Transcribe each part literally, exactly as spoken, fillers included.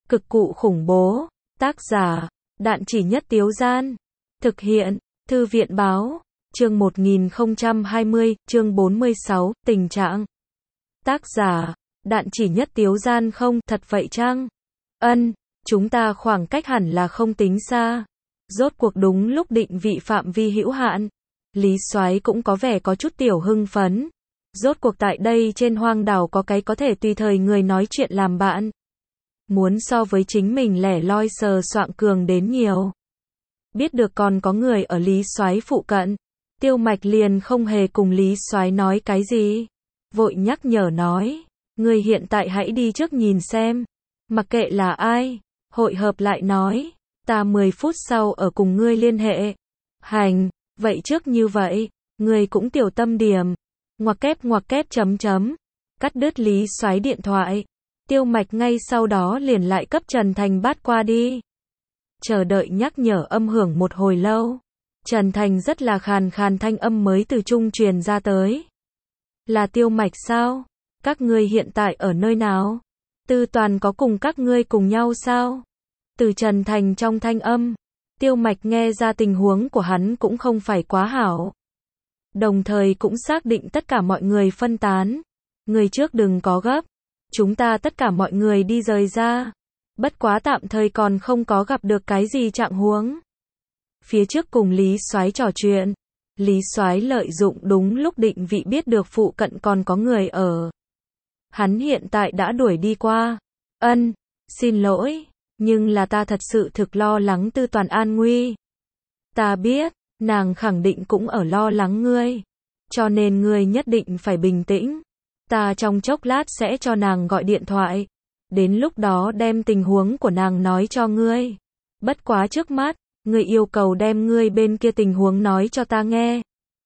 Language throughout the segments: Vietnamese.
Cực cụ khủng bố. Tác giả, Đạn Chỉ Nhất Tiếu Gian. Thực hiện, Thư viện Báo. Chương một nghìn không trăm hai mươi, chương bốn mươi sáu, tình trạng. Tác giả, Đạn Chỉ Nhất Tiếu Gian. Không, thật vậy chăng? Ân, chúng ta khoảng cách hẳn là không tính xa. Rốt cuộc đúng lúc định vị phạm vi hữu hạn. Lý Soái cũng có vẻ có chút tiểu hưng phấn. Rốt cuộc tại đây trên hoang đảo có cái có thể tùy thời người nói chuyện làm bạn. Muốn so với chính mình lẻ loi sờ soạng cường đến nhiều. Biết được còn có người ở Lý Soái phụ cận, Tiêu Mạch liền không hề cùng Lý Soái nói cái gì. Vội nhắc nhở nói, người hiện tại hãy đi trước nhìn xem. Mặc kệ là ai, hội hợp lại nói, ta mười phút sau ở cùng ngươi liên hệ. Hành, vậy trước như vậy, ngươi cũng tiểu tâm điểm. Ngoặc kép ngoặc kép chấm chấm. Cắt đứt Lý Soái điện thoại. Tiêu Mạch ngay sau đó liền lại cấp Trần Thành bắt qua đi. Chờ đợi nhắc nhở âm hưởng một hồi lâu. Trần Thành rất là khàn khàn thanh âm mới từ trung truyền ra tới. Là Tiêu Mạch sao? Các ngươi hiện tại ở nơi nào? Tư Toàn có cùng các ngươi cùng nhau sao? Từ Trần Thành trong thanh âm, Tiêu Mạch nghe ra tình huống của hắn cũng không phải quá hảo. Đồng thời cũng xác định tất cả mọi người phân tán. Người trước đừng có gấp. Chúng ta tất cả mọi người đi rời ra. Bất quá tạm thời còn không có gặp được cái gì trạng huống. Phía trước cùng Lý Soái trò chuyện. Lý Soái lợi dụng đúng lúc định vị biết được phụ cận còn có người ở. Hắn hiện tại đã đuổi đi qua. Ân, xin lỗi, nhưng là ta thật sự thực lo lắng Tư Toàn an nguy. Ta biết, nàng khẳng định cũng ở lo lắng ngươi. Cho nên ngươi nhất định phải bình tĩnh. Ta trong chốc lát sẽ cho nàng gọi điện thoại. Đến lúc đó đem tình huống của nàng nói cho ngươi. Bất quá trước mắt, ngươi yêu cầu đem ngươi bên kia tình huống nói cho ta nghe.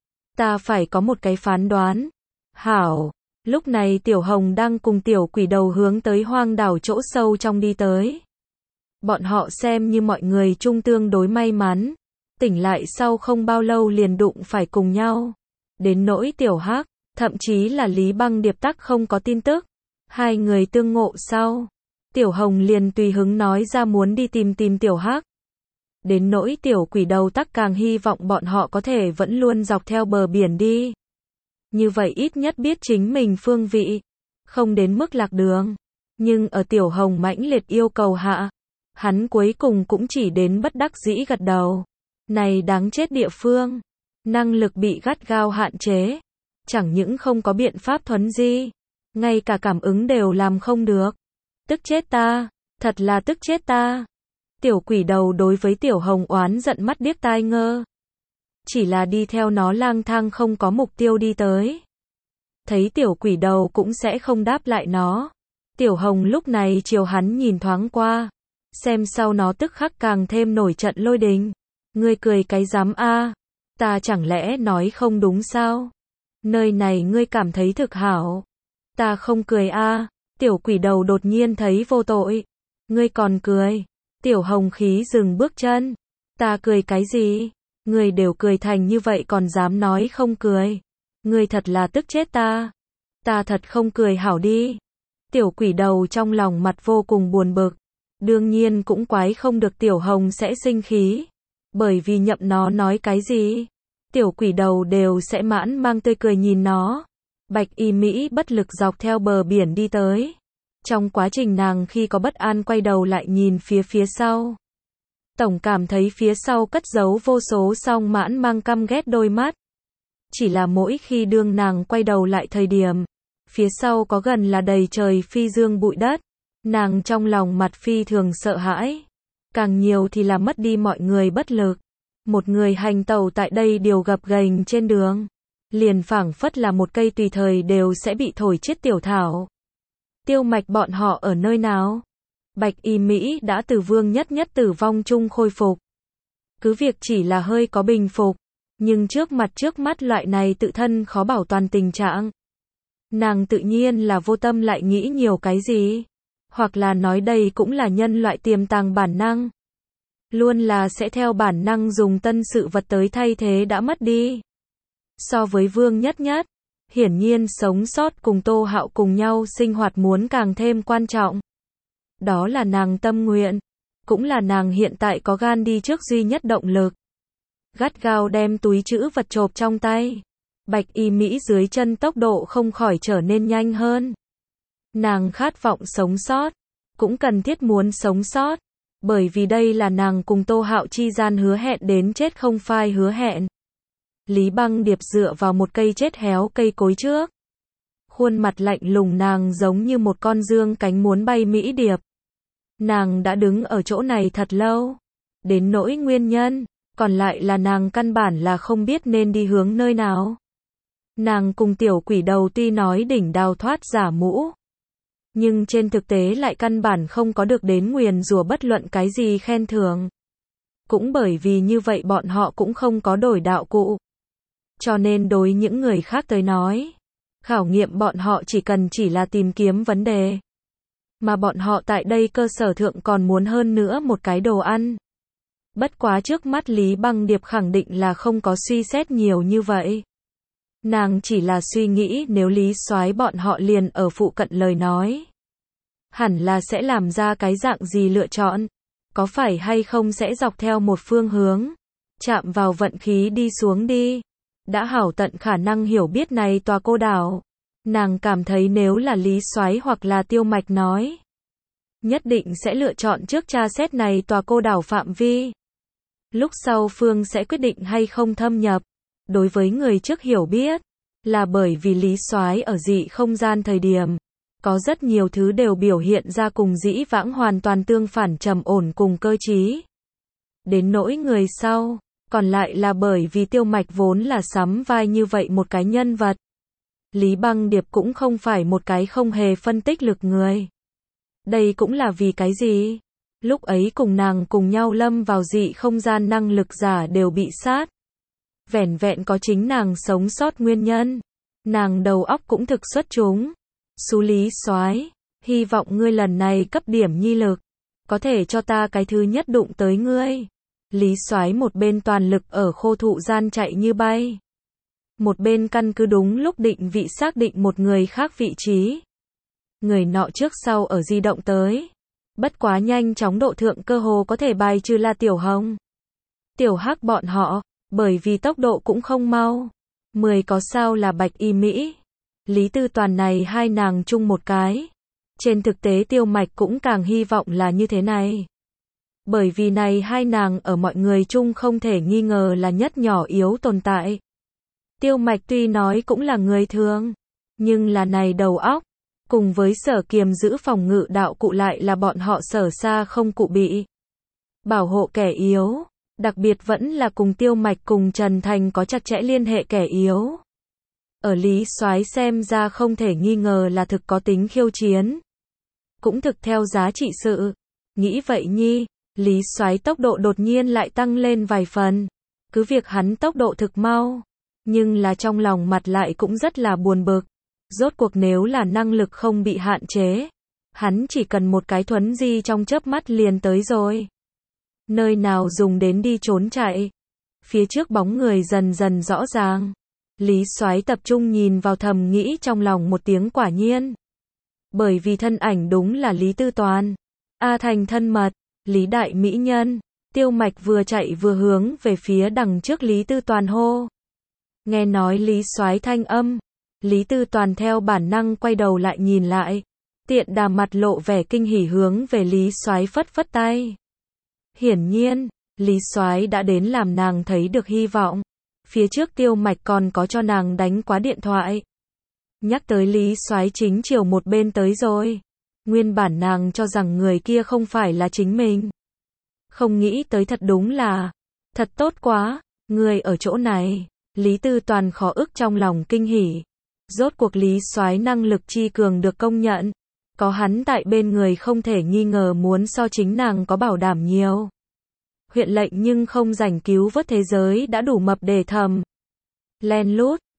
Ta phải có một cái phán đoán. Hảo, lúc này Tiểu Hồng đang cùng Tiểu Quỷ Đầu hướng tới hoang đảo chỗ sâu trong đi tới. Bọn họ xem như mọi người chung tương đối may mắn. Tỉnh lại sau không bao lâu liền đụng phải cùng nhau. Đến nỗi Tiểu Hắc, thậm chí là Lý Băng Điệp tắc không có tin tức. Hai người tương ngộ sau. Tiểu Hồng liền tùy hứng nói ra muốn đi tìm tìm Tiểu Hắc. Đến nỗi Tiểu Quỷ Đầu tắc càng hy vọng bọn họ có thể vẫn luôn dọc theo bờ biển đi. Như vậy ít nhất biết chính mình phương vị. Không đến mức lạc đường. Nhưng ở Tiểu Hồng mãnh liệt yêu cầu hạ. Hắn cuối cùng cũng chỉ đến bất đắc dĩ gật đầu. Này đáng chết địa phương. Năng lực bị gắt gao hạn chế. Chẳng những không có biện pháp thuấn di. Ngay cả cảm ứng đều làm không được. Tức chết ta. Thật là tức chết ta. Tiểu Quỷ Đầu đối với Tiểu Hồng oán giận mắt điếc tai ngơ. Chỉ là đi theo nó lang thang không có mục tiêu đi tới. Thấy Tiểu Quỷ Đầu cũng sẽ không đáp lại nó. Tiểu Hồng lúc này chiều hắn nhìn thoáng qua. Xem sau nó tức khắc càng thêm nổi trận lôi đình. Ngươi cười cái dám a? Ta chẳng lẽ nói không đúng sao? Nơi này ngươi cảm thấy thực hảo. Ta không cười a. Tiểu Quỷ Đầu đột nhiên thấy vô tội. Ngươi còn cười. Tiểu Hồng khí dừng bước chân. Ta cười cái gì? Ngươi đều cười thành như vậy còn dám nói không cười. Ngươi thật là tức chết ta. Ta thật không cười hảo đi. Tiểu Quỷ Đầu trong lòng mặt vô cùng buồn bực. Đương nhiên cũng quái không được Tiểu Hồng sẽ sinh khí. Bởi vì nhậm nó nói cái gì, Tiểu Quỷ Đầu đều sẽ mãn mang tươi cười nhìn nó. Bạch Y Mỹ bất lực dọc theo bờ biển đi tới. Trong quá trình nàng khi có bất an quay đầu lại nhìn phía phía sau. Tổng cảm thấy phía sau cất giấu vô số song mãn mang căm ghét đôi mắt. Chỉ là mỗi khi đương nàng quay đầu lại thời điểm, phía sau có gần là đầy trời phi dương bụi đất. Nàng trong lòng mặt phi thường sợ hãi. Càng nhiều thì là mất đi mọi người bất lực. Một người hành tẩu tại đây điều gập ghềnh trên đường. Liền phảng phất là một cây tùy thời đều sẽ bị thổi chết tiểu thảo. Tiêu Mạch bọn họ ở nơi nào? Bạch Y Mỹ đã từ Vương Nhất Nhất tử vong chung khôi phục. Cứ việc chỉ là hơi có bình phục. Nhưng trước mặt trước mắt loại này tự thân khó bảo toàn tình trạng. Nàng tự nhiên là vô tâm lại nghĩ nhiều cái gì. Hoặc là nói đây cũng là nhân loại tiềm tàng bản năng. Luôn là sẽ theo bản năng dùng tân sự vật tới thay thế đã mất đi. So với Vương Nhất Nhất, hiển nhiên sống sót cùng Tô Hạo cùng nhau sinh hoạt muốn càng thêm quan trọng. Đó là nàng tâm nguyện, cũng là nàng hiện tại có gan đi trước duy nhất động lực. Gắt gao đem túi trữ vật chộp trong tay. Bạch y Mỹ dưới chân tốc độ không khỏi trở nên nhanh hơn. Nàng khát vọng sống sót, cũng cần thiết muốn sống sót, bởi vì đây là nàng cùng Tô Hạo chi gian hứa hẹn đến chết không phai hứa hẹn. Lý Băng Điệp dựa vào một cây chết héo cây cối trước. Khuôn mặt lạnh lùng nàng giống như một con dương cánh muốn bay mỹ điệp. Nàng đã đứng ở chỗ này thật lâu. Đến nỗi nguyên nhân, còn lại là nàng căn bản là không biết nên đi hướng nơi nào. Nàng cùng tiểu quỷ đầu tuy nói đỉnh đào thoát giả mũ, nhưng trên thực tế lại căn bản không có được đến nguyền rủa bất luận cái gì khen thưởng. Cũng bởi vì như vậy bọn họ cũng không có đổi đạo cụ. Cho nên đối những người khác tới nói, khảo nghiệm bọn họ chỉ cần chỉ là tìm kiếm vấn đề. Mà bọn họ tại đây cơ sở thượng còn muốn hơn nữa một cái đồ ăn. Bất quá trước mắt Lý Băng Điệp khẳng định là không có suy xét nhiều như vậy. Nàng chỉ là suy nghĩ nếu Lý Soái bọn họ liền ở phụ cận lời nói, hẳn là sẽ làm ra cái dạng gì lựa chọn, có phải hay không sẽ dọc theo một phương hướng, chạm vào vận khí đi xuống đi. Đã hảo tận khả năng hiểu biết này tòa cô đảo, nàng cảm thấy nếu là Lý Soái hoặc là Tiêu Mạch nói, nhất định sẽ lựa chọn trước tra xét này tòa cô đảo phạm vi. Lúc sau phương sẽ quyết định hay không thâm nhập. Đối với người trước hiểu biết, là bởi vì Lý Soái ở dị không gian thời điểm, có rất nhiều thứ đều biểu hiện ra cùng dĩ vãng hoàn toàn tương phản trầm ổn cùng cơ trí. Đến nỗi người sau, còn lại là bởi vì Tiêu Mạch vốn là sắm vai như vậy một cái nhân vật. Lý Băng Điệp cũng không phải một cái không hề phân tích lực người. Đây cũng là vì cái gì? Lúc ấy cùng nàng cùng nhau lâm vào dị không gian năng lực giả đều bị sát. Vẻn vẹn có chính nàng sống sót nguyên nhân. Nàng đầu óc cũng thực xuất chúng. Xú Lý Soái, hy vọng ngươi lần này cấp điểm nhi lực, có thể cho ta cái thứ nhất đụng tới ngươi. Lý Soái một bên toàn lực ở khô thụ gian chạy như bay, một bên căn cứ đúng lúc định vị xác định một người khác vị trí. Người nọ trước sau ở di động tới, bất quá nhanh chóng độ thượng cơ hồ có thể bài trừ là Tiểu Hồng, Tiểu Hắc bọn họ, bởi vì tốc độ cũng không mau. Mười có sao là Bạch Y Mỹ, Lý Tư Toàn này hai nàng chung một cái. Trên thực tế Tiêu Mạch cũng càng hy vọng là như thế này. Bởi vì này hai nàng ở mọi người chung không thể nghi ngờ là nhất nhỏ yếu tồn tại. Tiêu Mạch tuy nói cũng là người thường, nhưng là này đầu óc, cùng với sở kiềm giữ phòng ngự đạo cụ lại là bọn họ sở xa không cụ bị. Bảo hộ kẻ yếu, đặc biệt vẫn là cùng Tiêu Mạch cùng Trần Thành có chặt chẽ liên hệ kẻ yếu. Ở Lý Soái xem ra không thể nghi ngờ là thực có tính khiêu chiến. Cũng thực theo giá trị sự. Nghĩ vậy nhi, Lý Soái tốc độ đột nhiên lại tăng lên vài phần. Cứ việc hắn tốc độ thực mau, nhưng là trong lòng mặt lại cũng rất là buồn bực. Rốt cuộc nếu là năng lực không bị hạn chế, hắn chỉ cần một cái thuấn di trong chớp mắt liền tới rồi. Nơi nào dùng đến đi trốn chạy. Phía trước bóng người dần dần rõ ràng. Lý Soái tập trung nhìn vào thầm nghĩ trong lòng một tiếng quả nhiên. Bởi vì thân ảnh đúng là Lý Tư Toàn. A Thành thân mật, Lý Đại Mỹ Nhân. Tiêu Mạch vừa chạy vừa hướng về phía đằng trước Lý Tư Toàn hô. Nghe nói Lý Soái thanh âm, Lý Tư Toàn theo bản năng quay đầu lại nhìn lại. Tiện đà mặt lộ vẻ kinh hỉ hướng về Lý Soái phất phất tay. Hiển nhiên, Lý Soái đã đến làm nàng thấy được hy vọng. Phía trước Tiêu Mạch còn có cho nàng đánh quá điện thoại. Nhắc tới Lý Soái chính chiều một bên tới rồi. Nguyên bản nàng cho rằng người kia không phải là chính mình. Không nghĩ tới thật đúng là, thật tốt quá, người ở chỗ này. Lý Tư Toàn khó ức trong lòng kinh hỉ. Rốt cuộc Lý Soái năng lực chi cường được công nhận. Có hắn tại bên người không thể nghi ngờ muốn so chính nàng có bảo đảm nhiều. Huyện lệnh nhưng không rảnh cứu vớt thế giới đã đủ mập để thầm. Len lút,